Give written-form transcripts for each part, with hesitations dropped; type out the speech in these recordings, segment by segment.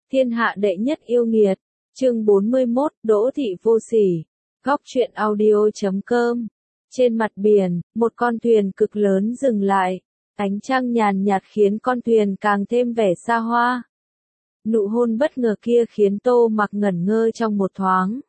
Thiên hạ đệ nhất yêu nghiệt. Chương 41, Đỗ thị vô sỉ. Góc truyện audio.com. Trên mặt biển, một con thuyền cực lớn dừng lại. Ánh trăng nhàn nhạt khiến con thuyền càng thêm vẻ xa hoa. Nụ hôn bất ngờ kia khiến Tô Mặc ngẩn ngơ trong một thoáng.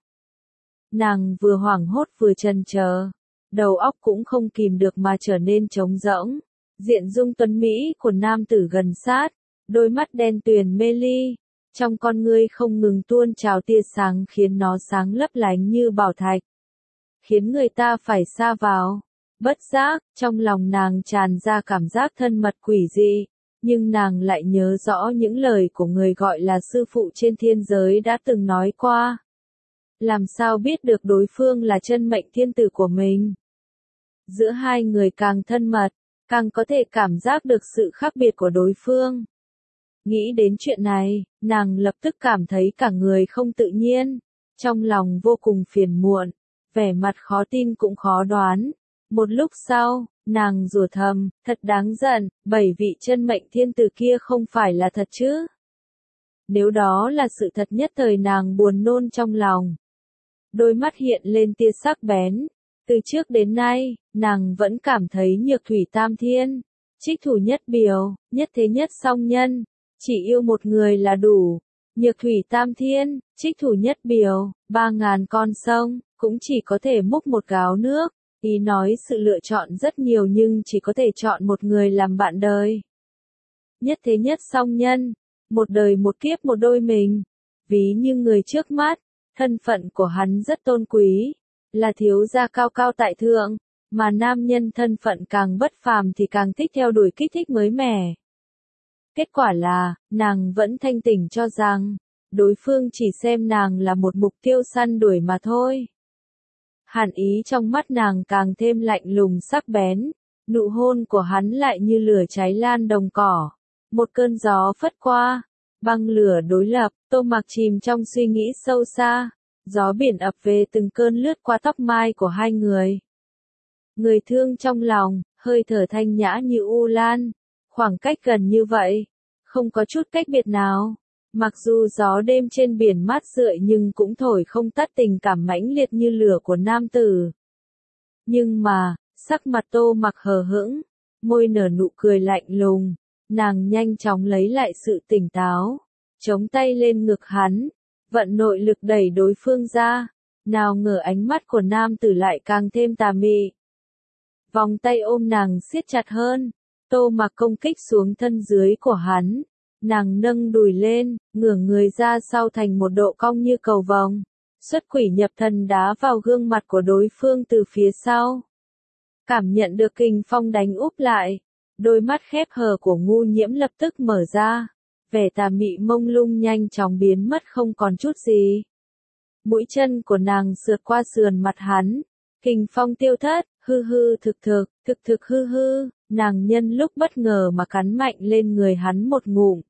Nàng vừa hoảng hốt vừa chần chờ, đầu óc cũng không kìm được mà trở nên trống rỗng. Diện dung tuấn mỹ của nam tử gần sát, đôi mắt đen tuyền mê ly, trong con ngươi không ngừng tuôn trào tia sáng khiến nó sáng lấp lánh như bảo thạch, khiến người ta phải sa vào. Bất giác, trong lòng nàng tràn ra cảm giác thân mật quỷ dị, nhưng nàng lại nhớ rõ những lời của người gọi là sư phụ trên thiên giới đã từng nói qua. Làm sao biết được đối phương là chân mệnh thiên tử của mình? Giữa hai người càng thân mật, càng có thể cảm giác được sự khác biệt của đối phương. Nghĩ đến chuyện này, nàng lập tức cảm thấy cả người không tự nhiên, trong lòng vô cùng phiền muộn, vẻ mặt khó tin cũng khó đoán. Một lúc sau, nàng rủa thầm, thật đáng giận, 7 vị chân mệnh thiên tử kia không phải là thật chứ? Nếu đó là sự thật nhất thời nàng buồn nôn trong lòng. Đôi mắt hiện lên tia sắc bén. Từ trước đến nay, nàng vẫn cảm thấy nhược thủy tam thiên, trích thủ nhất biểu, nhất thế nhất song nhân, chỉ yêu một người là đủ. Nhược thủy tam thiên, trích thủ nhất biểu, 3.000 con sông, cũng chỉ có thể múc một gáo nước. Ý nói sự lựa chọn rất nhiều nhưng chỉ có thể chọn một người làm bạn đời. Nhất thế nhất song nhân, một đời một kiếp một đôi mình. Ví như người trước mắt, thân phận của hắn rất tôn quý, là thiếu gia cao cao tại thượng, mà nam nhân thân phận càng bất phàm thì càng thích theo đuổi kích thích mới mẻ. Kết quả là, nàng vẫn thanh tỉnh cho rằng, đối phương chỉ xem nàng là một mục tiêu săn đuổi mà thôi. Hàn ý trong mắt nàng càng thêm lạnh lùng sắc bén, nụ hôn của hắn lại như lửa cháy lan đồng cỏ. Một cơn gió phất qua, băng lửa đối lập, Tô Mặc chìm trong suy nghĩ sâu xa, gió biển ập về từng cơn lướt qua tóc mai của hai người. Người thương trong lòng, hơi thở thanh nhã như u lan, khoảng cách gần như vậy, không có chút cách biệt nào. Mặc dù gió đêm trên biển mát rượi nhưng cũng thổi không tắt tình cảm mãnh liệt như lửa của nam tử. Nhưng mà, sắc mặt Tô Mặc hờ hững, môi nở nụ cười lạnh lùng, nàng nhanh chóng lấy lại sự tỉnh táo, chống tay lên ngực hắn, vận nội lực đẩy đối phương ra, nào ngờ ánh mắt của nam tử lại càng thêm tà mị. Vòng tay ôm nàng siết chặt hơn, Tô Mặc công kích xuống thân dưới của hắn. Nàng nâng đùi lên, ngửa người ra sau thành một độ cong như cầu vồng, xuất quỷ nhập thần đá vào gương mặt của đối phương từ phía sau. Cảm nhận được kình phong đánh úp lại, đôi mắt khép hờ của Ngu Nhiễm lập tức mở ra, vẻ tà mị mông lung nhanh chóng biến mất không còn chút gì. Mũi chân của nàng sượt qua sườn mặt hắn, kình phong tiêu thất, hư hư thực thực hư hư, nàng nhân lúc bất ngờ mà cắn mạnh lên người hắn một ngụm.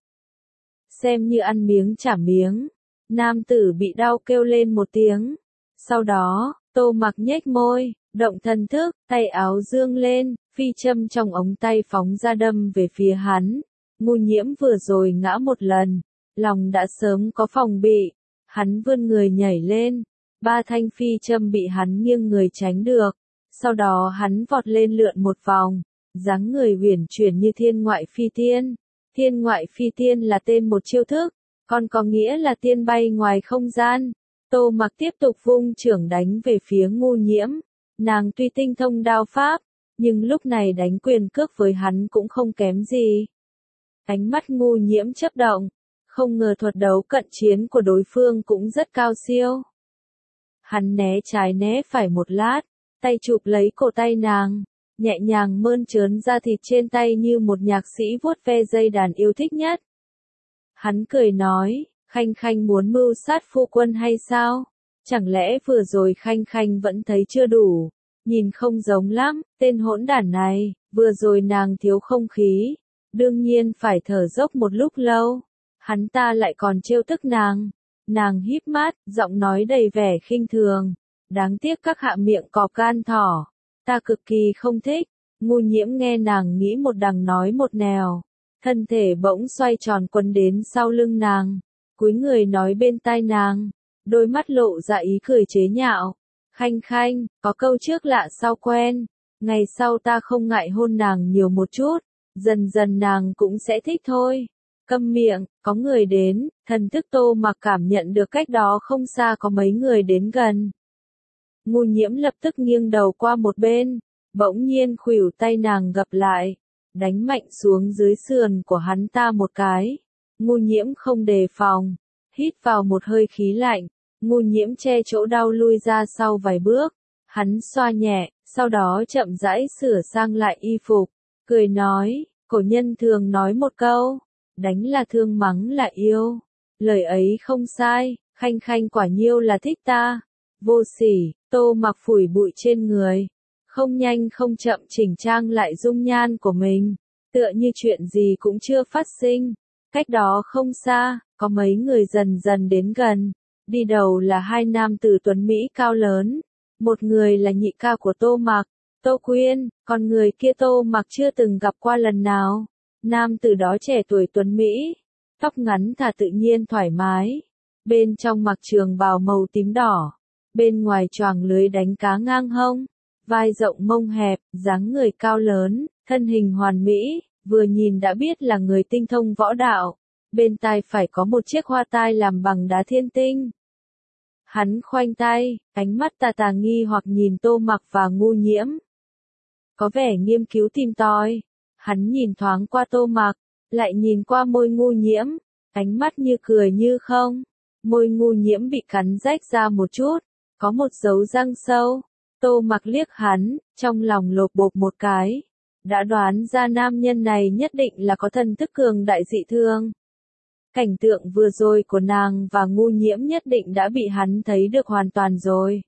Xem như ăn miếng trả miếng, nam tử bị đau kêu lên một tiếng. Sau đó, Tô Mặc nhếch môi, động thần thức, tay áo dương lên, phi châm trong ống tay phóng ra đâm về phía hắn. Ngu Nhiễm vừa rồi ngã một lần, lòng đã sớm có phòng bị, hắn vươn người nhảy lên, 3 thanh phi châm bị hắn nghiêng người tránh được. Sau đó hắn vọt lên lượn một vòng, dáng người uyển chuyển như thiên ngoại phi tiên. Thiên ngoại phi tiên là tên một chiêu thức, còn có nghĩa là tiên bay ngoài không gian. Tô Mặc tiếp tục vung chưởng đánh về phía Ngu Nhiễm. Nàng tuy tinh thông đao pháp, nhưng lúc này đánh quyền cước với hắn cũng không kém gì. Ánh mắt Ngu Nhiễm chớp động, không ngờ thuật đấu cận chiến của đối phương cũng rất cao siêu. Hắn né trái né phải một lát, tay chụp lấy cổ tay nàng, nhẹ nhàng mơn trớn da thịt trên tay như một nhạc sĩ vuốt ve dây đàn yêu thích nhất. Hắn cười nói, Khanh Khanh muốn mưu sát phu quân hay sao? Chẳng lẽ vừa rồi Khanh Khanh vẫn thấy chưa đủ? Nhìn không giống lắm, tên hỗn đản này, vừa rồi nàng thiếu không khí, đương nhiên phải thở dốc một lúc lâu. Hắn ta lại còn trêu tức nàng. Nàng híp mắt, giọng nói đầy vẻ khinh thường. Đáng tiếc các hạ miệng cọp gan thỏ. Ta cực kỳ không thích. Ngu Nhiễm nghe nàng nghĩ một đằng nói một nẻo, thân thể bỗng xoay tròn quấn đến sau lưng nàng, cúi người nói bên tai nàng, đôi mắt lộ ra ý cười chế nhạo. Khanh khanh, có câu trước lạ sau quen, ngày sau ta không ngại hôn nàng nhiều một chút, dần dần nàng cũng sẽ thích thôi. Câm miệng, có người đến, thần thức Tô Mặc cảm nhận được cách đó không xa có mấy người đến gần. Ngu Nhiễm lập tức nghiêng đầu qua một bên, bỗng nhiên khuỷu tay nàng gập lại, đánh mạnh xuống dưới sườn của hắn ta một cái. Ngu Nhiễm không đề phòng, hít vào một hơi khí lạnh, Ngu Nhiễm che chỗ đau lui ra sau vài bước, hắn xoa nhẹ, sau đó chậm rãi sửa sang lại y phục, cười nói, cổ nhân thường nói một câu, đánh là thương mắng là yêu, lời ấy không sai, khanh khanh quả nhiêu là thích ta. Vô sỉ, Tô Mặc phủi bụi trên người, không nhanh không chậm chỉnh trang lại dung nhan của mình, tựa như chuyện gì cũng chưa phát sinh. Cách đó không xa, có mấy người dần dần đến gần, đi đầu là hai nam tử tuấn Mỹ cao lớn, một người là nhị ca của Tô Mặc, Tô Quyên, còn người kia Tô Mặc chưa từng gặp qua lần nào. Nam tử đó trẻ tuổi tuấn Mỹ, tóc ngắn thả tự nhiên thoải mái, bên trong mặc trường bào màu tím đỏ, bên ngoài choàng lưới đánh cá ngang hông, vai rộng mông hẹp, dáng người cao lớn, thân hình hoàn mỹ, vừa nhìn đã biết là người tinh thông võ đạo. Bên tai phải có một chiếc hoa tai làm bằng đá thiên tinh. Hắn khoanh tay, ánh mắt tà tà nghi hoặc nhìn Tô Mặc và Ngu Nhiễm. Có vẻ nghiên cứu tìm tòi. Hắn nhìn thoáng qua Tô Mặc, lại nhìn qua môi Ngu Nhiễm, ánh mắt như cười như không. Môi Ngu Nhiễm bị cắn rách ra một chút, có một dấu răng sâu. Tô Mặc liếc hắn, trong lòng lột bột một cái. Đã đoán ra nam nhân này nhất định là có thần thức cường đại dị thường. Cảnh tượng vừa rồi của nàng và Ngu Nhiễm nhất định đã bị hắn thấy được hoàn toàn rồi.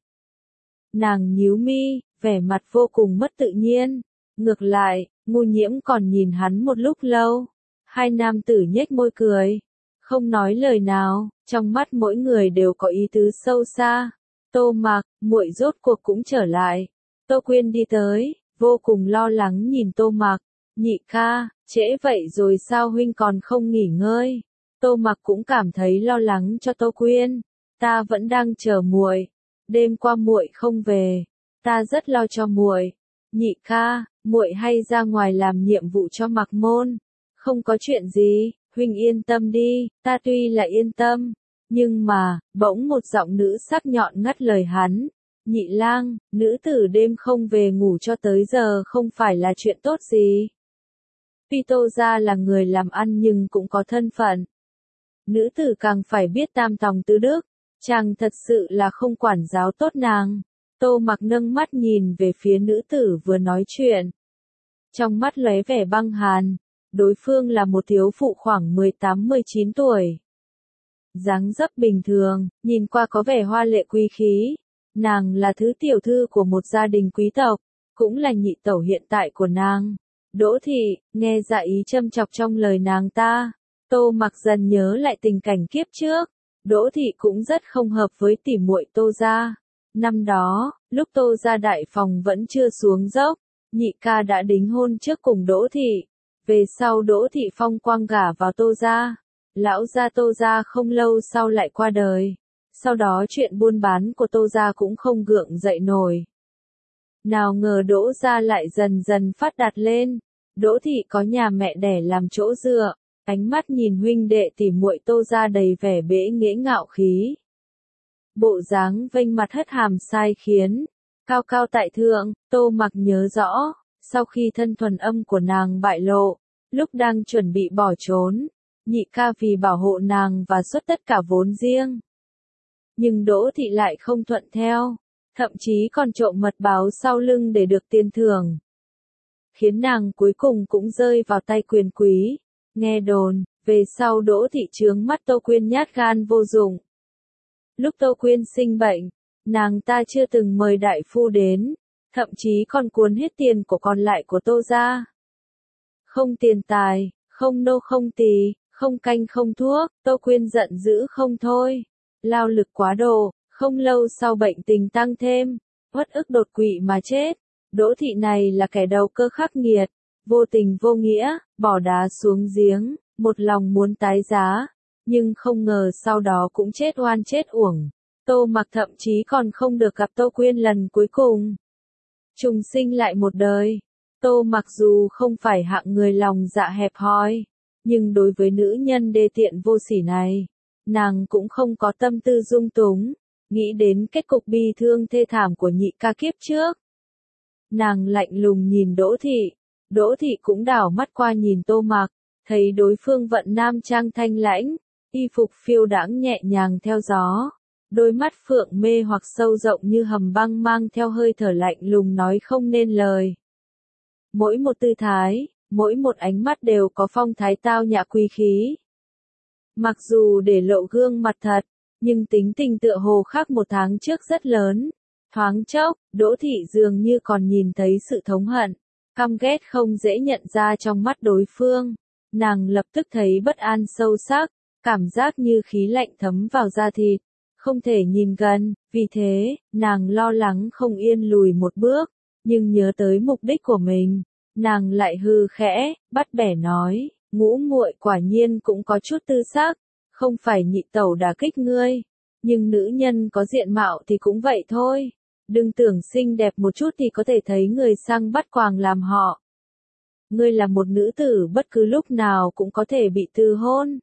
Nàng nhíu mi, vẻ mặt vô cùng mất tự nhiên. Ngược lại, Ngu Nhiễm còn nhìn hắn một lúc lâu. Hai nam tử nhếch môi cười, không nói lời nào, trong mắt mỗi người đều có ý tứ sâu xa. Tô Mặc, muội rốt cuộc cũng trở lại. Tô Quyên đi tới, vô cùng lo lắng nhìn Tô Mặc. Nhị ca, trễ vậy rồi sao huynh còn không nghỉ ngơi? Tô Mặc cũng cảm thấy lo lắng cho Tô Quyên. Ta vẫn đang chờ muội. Đêm qua muội không về, ta rất lo cho muội. Nhị ca, muội hay ra ngoài làm nhiệm vụ cho Mặc môn. Không có chuyện gì, huynh yên tâm đi. Ta tuy là yên tâm, nhưng mà, bỗng một giọng nữ sắc nhọn ngắt lời hắn. Nhị lang, nữ tử đêm không về ngủ cho tới giờ không phải là chuyện tốt gì. Tuy Tô gia là người làm ăn nhưng cũng có thân phận. Nữ tử càng phải biết tam tòng tứ đức, chàng thật sự là không quản giáo tốt nàng. Tô Mặc nâng mắt nhìn về phía nữ tử vừa nói chuyện. Trong mắt lóe vẻ băng hàn, đối phương là một thiếu phụ khoảng 18-19 tuổi. Dáng dấp bình thường, nhìn qua có vẻ hoa lệ quý khí. Nàng là thứ tiểu thư của một gia đình quý tộc, cũng là nhị tẩu hiện tại của nàng. Đỗ thị, nghe dạ ý châm chọc trong lời nàng ta. Tô Mặc dần nhớ lại tình cảnh kiếp trước. Đỗ thị cũng rất không hợp với tỉ muội Tô gia. Năm đó, lúc Tô gia đại phòng vẫn chưa xuống dốc, nhị ca đã đính hôn trước cùng Đỗ thị. Về sau Đỗ thị phong quang gả vào Tô gia. Lão gia Tô gia không lâu sau lại qua đời. Sau đó chuyện buôn bán của Tô gia cũng không gượng dậy nổi. Nào ngờ Đỗ gia lại dần dần phát đạt lên. Đỗ thị có nhà mẹ đẻ làm chỗ dựa, ánh mắt nhìn huynh đệ tỉ muội Tô gia đầy vẻ bẽ nghễ ngạo khí. Bộ dáng vênh mặt hất hàm sai khiến, cao cao tại thượng. Tô Mặc nhớ rõ, sau khi thân thuần âm của nàng bại lộ, lúc đang chuẩn bị bỏ trốn, nhị ca vì bảo hộ nàng và xuất tất cả vốn riêng. Nhưng Đỗ thị lại không thuận theo, thậm chí còn trộm mật báo sau lưng để được tiền thưởng. Khiến nàng cuối cùng cũng rơi vào tay quyền quý. Nghe đồn, về sau Đỗ thị trướng mắt Tô Quyên nhát gan vô dụng. Lúc Tô Quyên sinh bệnh, nàng ta chưa từng mời đại phu đến, thậm chí còn cuốn hết tiền của còn lại của Tô gia. Không tiền tài, không nô không tỳ, không canh không thuốc, Tô Quyên giận dữ không thôi. Lao lực quá độ, không lâu sau bệnh tình tăng thêm, uất ức đột quỵ mà chết. Đỗ thị này là kẻ đầu cơ khắc nghiệt, vô tình vô nghĩa, bỏ đá xuống giếng, một lòng muốn tái giá. nhưng không ngờ sau đó cũng chết oan chết uổng. Tô Mặc thậm chí còn không được gặp Tô Quyên lần cuối cùng. Trùng sinh lại một đời. Tô Mặc dù không phải hạng người lòng dạ hẹp hòi, nhưng đối với nữ nhân đê tiện vô sỉ này, nàng cũng không có tâm tư dung túng, nghĩ đến kết cục bi thương thê thảm của nhị ca kiếp trước. Nàng lạnh lùng nhìn Đỗ Thị cũng đảo mắt qua nhìn Tô Mặc, thấy đối phương vận nam trang thanh lãnh, y phục phiêu đãng nhẹ nhàng theo gió, đôi mắt phượng mê hoặc sâu rộng như hầm băng mang theo hơi thở lạnh lùng nói không nên lời. Mỗi một tư thái, mỗi một ánh mắt đều có phong thái tao nhã quý khí. Mặc dù để lộ gương mặt thật, nhưng tính tình tựa hồ khác một tháng trước rất lớn. Thoáng chốc, Đỗ Thị dường như còn nhìn thấy sự thống hận, căm ghét không dễ nhận ra trong mắt đối phương. Nàng lập tức thấy bất an sâu sắc, cảm giác như khí lạnh thấm vào da thịt, không thể nhìn gần, vì thế, nàng lo lắng không yên lùi một bước, nhưng nhớ tới mục đích của mình, nàng lại hừ khẽ, bắt bẻ nói, Ngũ muội quả nhiên cũng có chút tư sắc, không phải nhị tẩu đả kích ngươi, nhưng nữ nhân có diện mạo thì cũng vậy thôi, đừng tưởng xinh đẹp một chút thì có thể thấy người sang bắt quàng làm họ. Ngươi là một nữ tử bất cứ lúc nào cũng có thể bị từ hôn.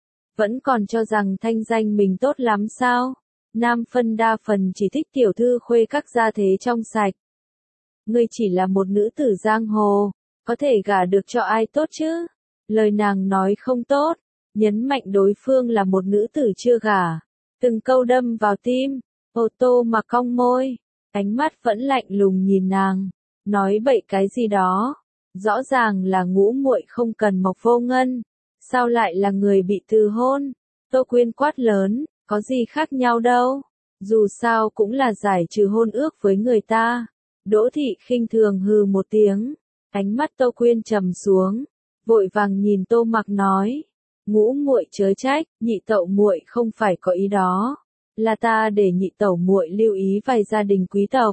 Vẫn còn cho rằng thanh danh mình tốt lắm sao? Nam phân đa phần chỉ thích tiểu thư khuê các gia thế trong sạch. Ngươi chỉ là một nữ tử giang hồ, có thể gả được cho ai tốt chứ? Lời nàng nói không tốt, nhấn mạnh đối phương là một nữ tử chưa gả. Từng câu đâm vào tim, Ô Tô Mặc cong môi, ánh mắt vẫn lạnh lùng nhìn nàng, nói bậy cái gì đó. Rõ ràng là Ngũ muội không cần Mộc Vô Ngân, sao lại là người bị từ hôn? Tô Quyên quát lớn, có gì khác nhau đâu, dù sao cũng là giải trừ hôn ước với người ta. Đỗ Thị khinh thường hừ một tiếng, ánh mắt Tô Quyên trầm xuống, vội vàng nhìn Tô Mặc nói, Ngũ muội chớ trách, nhị tẩu muội không phải có ý đó, là ta để nhị tẩu muội lưu ý vài gia đình quý tộc.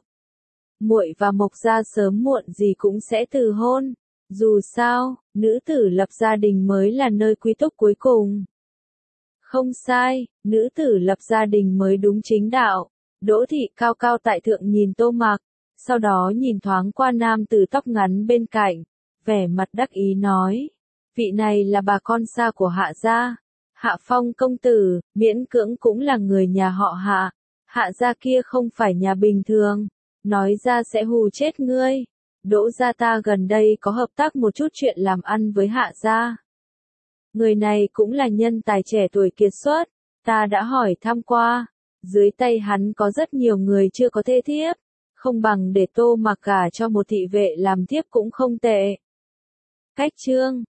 Muội và Mộc gia sớm muộn gì cũng sẽ từ hôn, dù sao, nữ tử lập gia đình mới là nơi quý túc cuối cùng. Không sai, nữ tử lập gia đình mới đúng chính đạo. Đỗ Thị cao cao tại thượng nhìn Tô Mặc, sau đó nhìn thoáng qua nam tử tóc ngắn bên cạnh, vẻ mặt đắc ý nói, vị này là bà con xa của Hạ gia, Hạ Phong công tử, miễn cưỡng cũng là người nhà họ Hạ, Hạ gia kia không phải nhà bình thường, nói ra sẽ hù chết ngươi. Đỗ gia ta gần đây có hợp tác một chút chuyện làm ăn với Hạ gia. Người này cũng là nhân tài trẻ tuổi kiệt xuất, ta đã hỏi thăm qua, dưới tay hắn có rất nhiều người chưa có thê thiếp, không bằng để Tô Mặc gả cho một thị vệ làm thiếp cũng không tệ. Cách chương